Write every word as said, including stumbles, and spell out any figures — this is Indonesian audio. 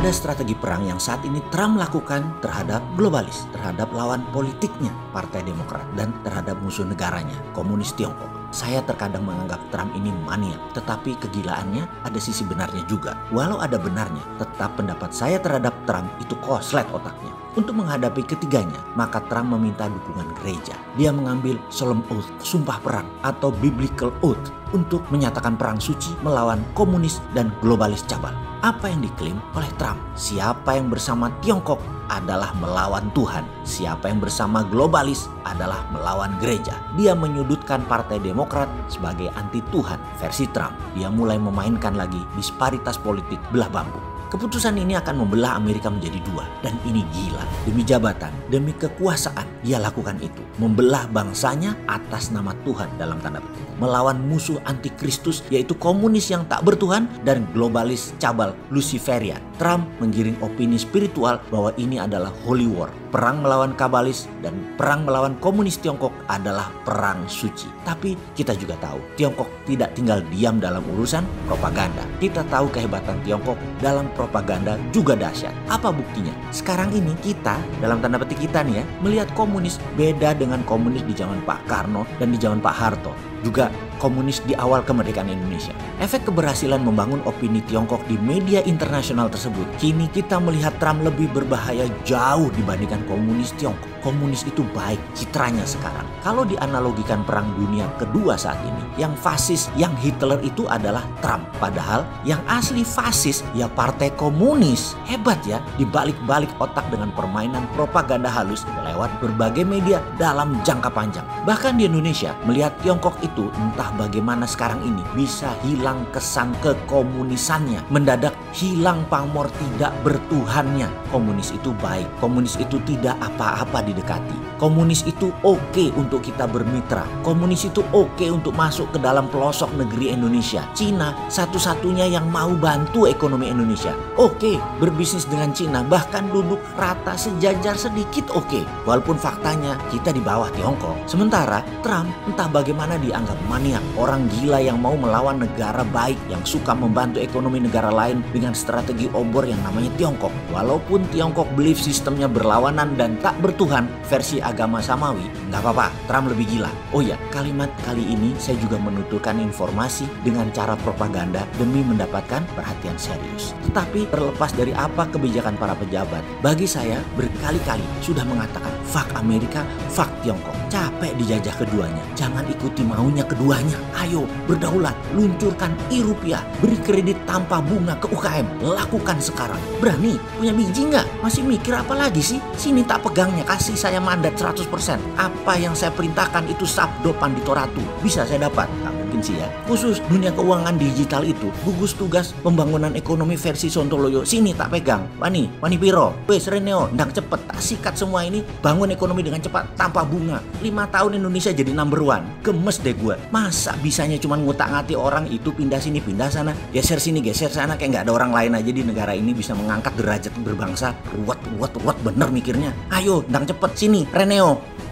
Ada strategi perang yang saat ini Trump lakukan terhadap globalis, terhadap lawan politiknya, Partai Demokrat, dan terhadap musuh negaranya, komunis Tiongkok. Saya terkadang menganggap Trump ini maniak, tetapi kegilaannya ada sisi benarnya juga. Walau ada benarnya, tetap pendapat saya terhadap Trump itu koslet otaknya. Untuk menghadapi ketiganya, maka Trump meminta dukungan gereja. Dia mengambil solemn oath, sumpah perang atau biblical oath untuk menyatakan perang suci melawan komunis dan globalis cabal. Apa yang diklaim oleh Trump? Siapa yang bersama Tiongkok adalah melawan Tuhan. Siapa yang bersama globalis adalah melawan gereja. Dia menyudutkan Partai Demokrat sebagai anti Tuhan versi Trump. Dia mulai memainkan lagi disparitas politik belah bambu. Keputusan ini akan membelah Amerika menjadi dua. Dan ini gila. Demi jabatan, demi kekuasaan, dia lakukan itu. Membelah bangsanya atas nama Tuhan dalam tanda petik. Melawan musuh antikristus yaitu komunis yang tak bertuhan dan globalis cabal Luciferian. Trump menggiring opini spiritual bahwa ini adalah holy war. Perang melawan kabalis dan perang melawan komunis Tiongkok adalah perang suci. Tapi kita juga tahu Tiongkok tidak tinggal diam dalam urusan propaganda. Kita tahu kehebatan Tiongkok dalam propaganda juga dahsyat. Apa buktinya? Sekarang ini kita, dalam tanda petik kita nih ya, melihat komunis beda dengan komunis di zaman Pak Karno dan di zaman Pak Harto. Juga komunis di awal kemerdekaan Indonesia. Efek keberhasilan membangun opini Tiongkok di media internasional tersebut, kini kita melihat Trump lebih berbahaya jauh dibandingkan komunis Tiongkok. Komunis itu baik citranya sekarang. Kalau dianalogikan perang dunia kedua saat ini, yang fasis, yang Hitler itu adalah Trump. Padahal yang asli fasis ya partai komunis. Hebat ya, dibalik-balik otak dengan permainan propaganda halus lewat berbagai media dalam jangka panjang. Bahkan di Indonesia, melihat Tiongkok itu entah bagaimana sekarang ini bisa hilang kesan kekomunisannya. Mendadak hilang pamor tidak bertuhannya. Komunis itu baik, komunis itu tidak apa-apa didekati. Komunis itu oke untuk kita bermitra. Komunis itu oke untuk masuk ke dalam pelosok negeri Indonesia. Cina satu-satunya yang mau bantu ekonomi Indonesia. Oke, berbisnis dengan Cina, bahkan duduk rata sejajar sedikit oke. Walaupun faktanya kita di bawah Tiongkok. Sementara Trump entah bagaimana dianggap maniak, orang gila yang mau melawan negara baik, yang suka membantu ekonomi negara lain dengan strategi obor yang namanya Tiongkok. Walaupun Tiongkok belief sistemnya berlawanan dan tak bertuhan versi agama samawi, nggak apa-apa, Trump lebih gila. Oh ya, kalimat kali ini saya juga menuturkan informasi dengan cara propaganda demi mendapatkan perhatian serius. Tetapi terlepas dari apa kebijakan para pejabat, bagi saya berkali-kali sudah mengatakan fuck Amerika, fuck Tiongkok. Capek dijajah keduanya, jangan ikuti maunya keduanya. Ayo berdaulat, luncurkan e-rupiah, beri kredit tanpa bunga ke U K M, lakukan sekarang. Berani? Punya biji nggak? Masih mikir apa lagi sih? Sini tak pegangnya, kasih saya mandat seratus persen. Apa yang saya perintahkan itu sabdo panditoratu. Bisa saya dapat? Nggak mungkin sih ya. Khusus dunia keuangan digital itu, gugus tugas pembangunan ekonomi versi Sontoloyo. Sini tak pegang. Wani, Wani Piro, wes Reneo, ndang cepet. Tak sikat semua ini, bangun ekonomi dengan cepat tanpa bunga. Lima tahun Indonesia jadi number one. Gemes deh gue. Masa bisanya cuma ngutak-ngati orang itu pindah sini, pindah sana, geser sini, geser sana, kayak nggak ada orang lain aja di negara ini bisa mengangkat derajat berbangsa. Ruwet, ruwet, ruwet bener mikirnya. Ayo, ndang cepet. Sini, Reneo.